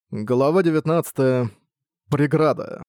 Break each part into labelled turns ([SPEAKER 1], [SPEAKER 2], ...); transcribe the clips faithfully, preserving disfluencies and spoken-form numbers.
[SPEAKER 1] Глава девятнадцатая. Преграда.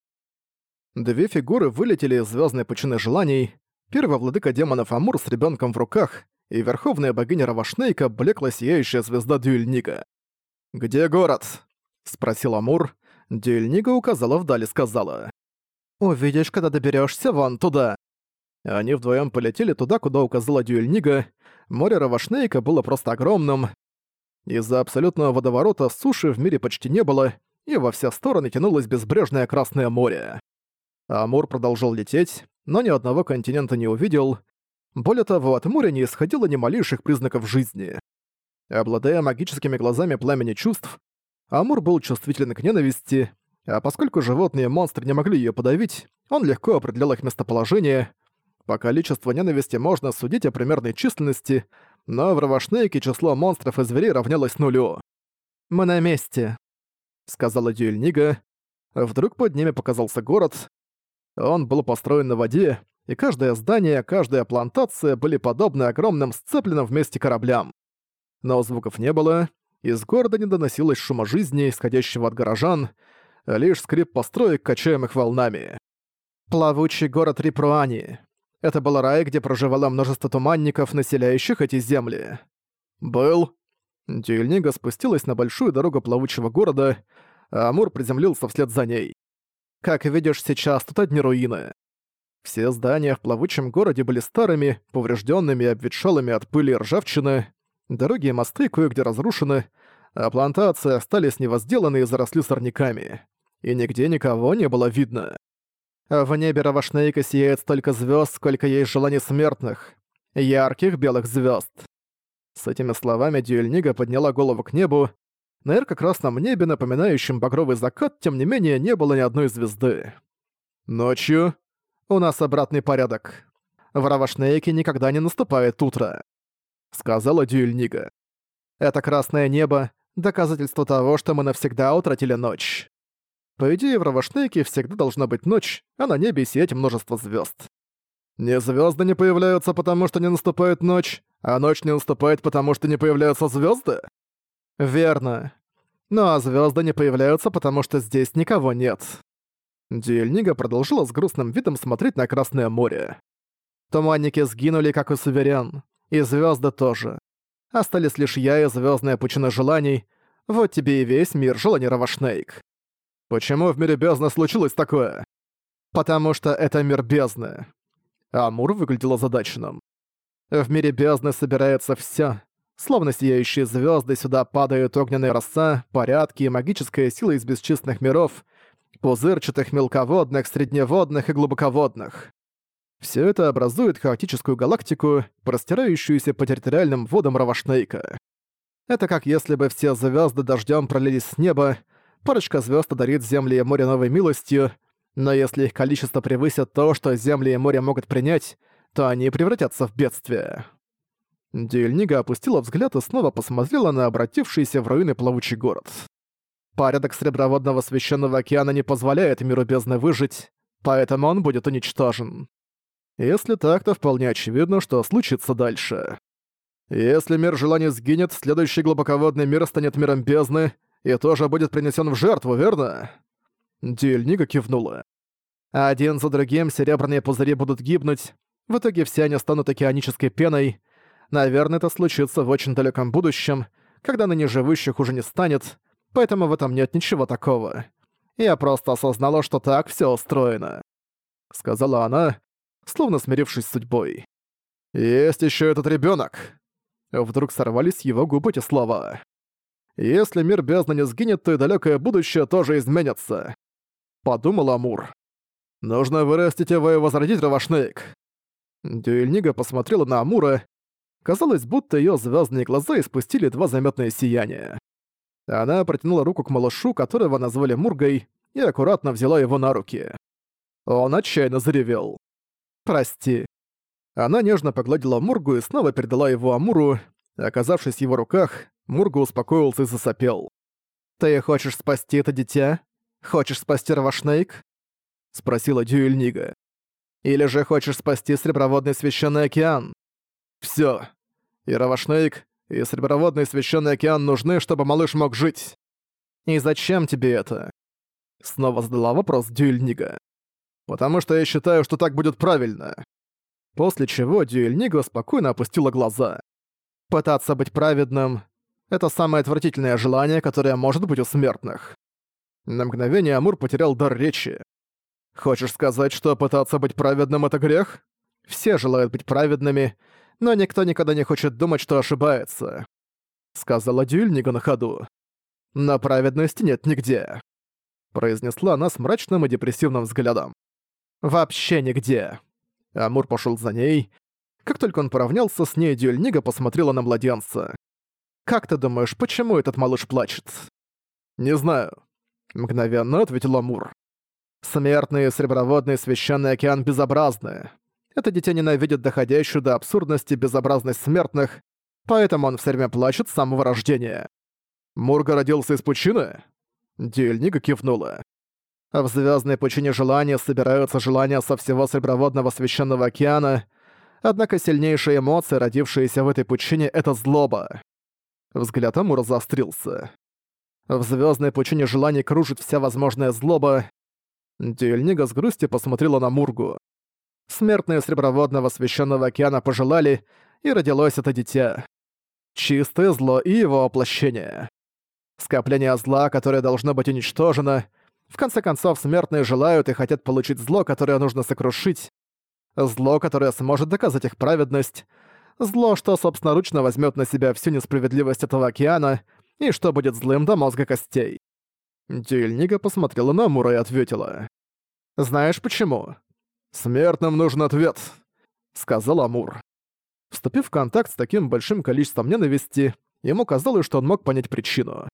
[SPEAKER 1] Две фигуры вылетели из звездной пучины желаний. Первый владыка демонов Амур с ребенком в руках и верховная богиня Равашнейка, блекло сияющая звезда Дюэльнига. «Где город?» — спросил Амур. Дюэльнига указала вдаль и сказала. «Увидишь, когда доберешься вон туда». Они вдвоем полетели туда, куда указала Дюэльнига. Море Равашнейка было просто огромным. Из-за абсолютного водоворота суши в мире почти не было, и во все стороны тянулось безбрежное Красное море. Амур продолжал лететь, но ни одного континента не увидел. Более того, от моря не исходило ни малейших признаков жизни. Обладая магическими глазами пламени чувств, Амур был чувствителен к ненависти, а поскольку животные и монстры не могли ее подавить, он легко определял их местоположение. По количеству ненависти можно судить о примерной численности, но в Равашнейке число монстров и зверей равнялось нулю. «Мы на месте», — сказала Дюэльнига. Вдруг под ними показался город. Он был построен на воде, и каждое здание, каждая плантация были подобны огромным сцепленным вместе кораблям. Но звуков не было, из города не доносилось шума жизни, исходящего от горожан, лишь скрип построек, качаемых волнами. «Плавучий город Рипруани. Это был рай, где проживало множество туманников, населяющих эти земли. Был. Дюэльнига спустилась на большую дорогу плавучего города, а Амур приземлился вслед за ней. Как видишь, сейчас тут одни руины. Все здания в плавучем городе были старыми, поврежденными и обветшалыми от пыли и ржавчины, дороги и мосты кое-где разрушены, а плантации остались невозделаны и заросли сорняками. И нигде никого не было видно. В небе Равашнейка сияет столько звезд, сколько есть желаний смертных. Ярких белых звезд. С этими словами Дюэльнига подняла голову к небу. На ярко-красном небе, напоминающем багровый закат, тем не менее, не было ни одной звезды. Ночью у нас обратный порядок. В Равашнейке никогда не наступает утро, сказала Дюэльнига. Это красное небо — доказательство того, что мы навсегда утратили ночь. По идее, в Равашнейке всегда должна быть ночь, а на небе сиять множество звезд. Не звезды не появляются, потому что не наступает ночь, а ночь не наступает, потому что не появляются звезды? Верно. Ну а звезды не появляются, потому что здесь никого нет. Дюэльнига продолжила с грустным видом смотреть на Красное море. Туманники сгинули, как и суверен, и звезды тоже. Остались лишь я и звездная пучина желаний. Вот тебе и весь мир желаний Равашнейк. Почему в мире бездны случилось такое? Потому что это мир бездны. Амур выглядел озадаченным. В мире бездны собирается всё. Словно сияющие звёзды, сюда падают огненные роса, порядки и магическая сила из бесчисленных миров, пузырчатых, мелководных, средневодных и глубоководных. Всё это образует хаотическую галактику, простирающуюся по территориальным водам Равашнейка. Это как если бы все звёзды дождём пролились с неба. Парочка звезд одарит земли и море новой милостью, но если их количество превысит то, что земли и море могут принять, то они превратятся в бедствие. Дюэльнига опустила взгляд и снова посмотрела на обратившийся в руины плавучий город. Порядок Среброводного Священного Океана не позволяет миру бездны выжить, поэтому он будет уничтожен. Если так, то вполне очевидно, что случится дальше. Если мир желаний сгинет, следующий глубоководный мир станет миром бездны, и тоже будет принесен в жертву, верно?» Дюэльнига кивнула. «Один за другим серебряные пузыри будут гибнуть, в итоге все они станут океанической пеной. Наверное, это случится в очень далеком будущем, когда ныне живущих уже не станет, поэтому в этом нет ничего такого. Я просто осознала, что так все устроено», — сказала она, словно смирившись с судьбой. «Есть еще этот ребенок. Вдруг сорвались с его губ эти слова. «Если мир бездны не сгинет, то и далёкое будущее тоже изменится», — подумал Амур. «Нужно вырастить его и возродить Равашнейк». Дюэльнига посмотрела на Амура. Казалось, будто её звёздные глаза испустили два заметные сияния. Она протянула руку к малышу, которого назвали Мургой, и аккуратно взяла его на руки. Он отчаянно заревел. «Прости». Она нежно погладила Мургу и снова передала его Амуру. Оказавшись в его руках, Мурга успокоился и засопел. «Ты хочешь спасти это дитя? Хочешь спасти Равашнейк?» — спросила Дюэльнига. «Или же хочешь спасти Среброводный Священный Океан?» «Всё. И Равашнейк, и Среброводный Священный Океан нужны, чтобы малыш мог жить». «И зачем тебе это?» Снова задала вопрос Дюэльнига. «Потому что я считаю, что так будет правильно». После чего Дюэльнига спокойно опустила глаза. «Пытаться быть праведным — это самое отвратительное желание, которое может быть у смертных». На мгновение Амур потерял дар речи. «Хочешь сказать, что пытаться быть праведным — это грех? Все желают быть праведными, но никто никогда не хочет думать, что ошибается», — сказала Дюэльнига на ходу. «Но праведности нет нигде», — произнесла она с мрачным и депрессивным взглядом. «Вообще нигде». Амур пошёл за ней. Как только он поравнялся с ней, Дюэльнига посмотрела на младенца. «Как ты думаешь, почему этот малыш плачет?» «Не знаю», — мгновенно ответил Амур. «Смертный, среброводный, священный океан безобразны. Это дитя ненавидит доходящую до абсурдности безобразность смертных, поэтому он все время плачет с самого рождения». «Мурга родился из пучины?» Дюэльнига кивнула. В звездной пучине желания собираются желания со всего Среброводного Священного Океана, однако сильнейшая эмоция, родившаяся в этой пучине, — это злоба. Взгляд Амура заострился. В звездной пучине желаний кружит вся возможная злоба. Дюэльнига с грустью посмотрела на Мургу. Смертные Среброводного Священного Океана пожелали, и родилось это дитя. Чистое зло и его воплощение. Скопление зла, которое должно быть уничтожено. В конце концов, смертные желают и хотят получить зло, которое нужно сокрушить. Зло, которое сможет доказать их праведность. Зло, что собственноручно возьмет на себя всю несправедливость этого океана и что будет злым до мозга костей. Дюэльнига посмотрела на Амура и ответила. «Знаешь почему?» «Смертным нужен ответ», — сказал Амур. Вступив в контакт с таким большим количеством ненависти, ему казалось, что он мог понять причину.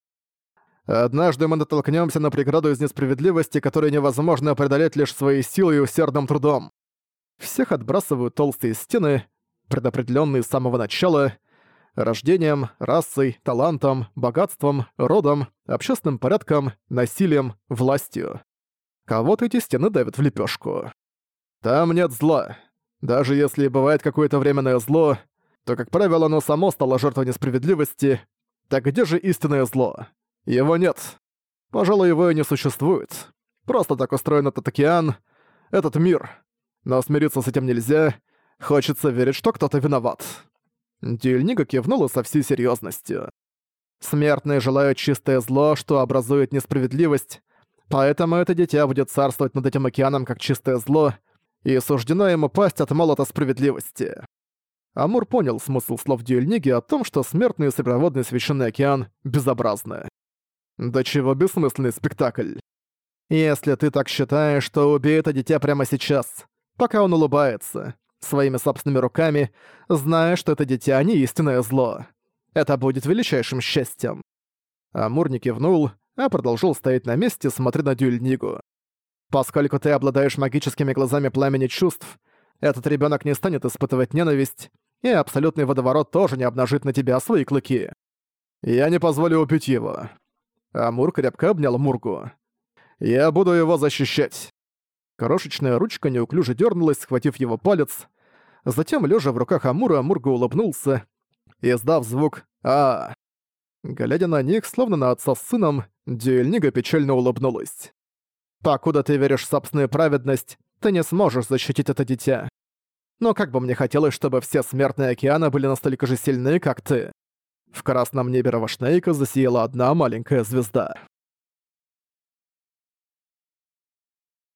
[SPEAKER 1] «Однажды мы натолкнёмся на преграду из несправедливости, которую невозможно преодолеть лишь своей силой и усердным трудом. Всех отбрасывают толстые стены, предопределённые с самого начала, рождением, расой, талантом, богатством, родом, общественным порядком, насилием, властью. Кого-то эти стены давят в лепёшку. Там нет зла. Даже если бывает какое-то временное зло, то, как правило, оно само стало жертвой несправедливости. Так где же истинное зло? Его нет. Пожалуй, его и не существует. Просто так устроен этот океан, этот мир. Но смириться с этим нельзя. Хочется верить, что кто-то виноват». Дюэльнига кивнула со всей серьёзностью. «Смертные желают чистое зло, что образует несправедливость, поэтому это дитя будет царствовать над этим океаном как чистое зло, и суждено ему пасть от молота справедливости». Амур понял смысл слов Дюэльниги о том, что смертный Среброводный Священный Океан безобразны. «Да чего бессмысленный спектакль. Если ты так считаешь, то убей это дитя прямо сейчас, пока он улыбается, своими собственными руками, зная, что это дитя не истинное зло. Это будет величайшим счастьем». Амур не кивнул, а продолжил стоять на месте, смотря на Дюэльнигу. «Поскольку ты обладаешь магическими глазами пламени чувств, этот ребёнок не станет испытывать ненависть, и абсолютный водоворот тоже не обнажит на тебя свои клыки. Я не позволю убить его». Амур крепко обнял Мургу. «Я буду его защищать». Крошечная ручка неуклюже дернулась, схватив его палец. Затем, лежа в руках Амура, Мурга улыбнулся, издав звук «А». Глядя на них, словно на отца с сыном, Дюэльнига печально улыбнулась. «Покуда ты веришь в собственную праведность, ты не сможешь защитить это дитя. Но как бы мне хотелось, чтобы все смертные океана были настолько же сильны, как ты». В красном небе Равашнейка засияла одна маленькая звезда.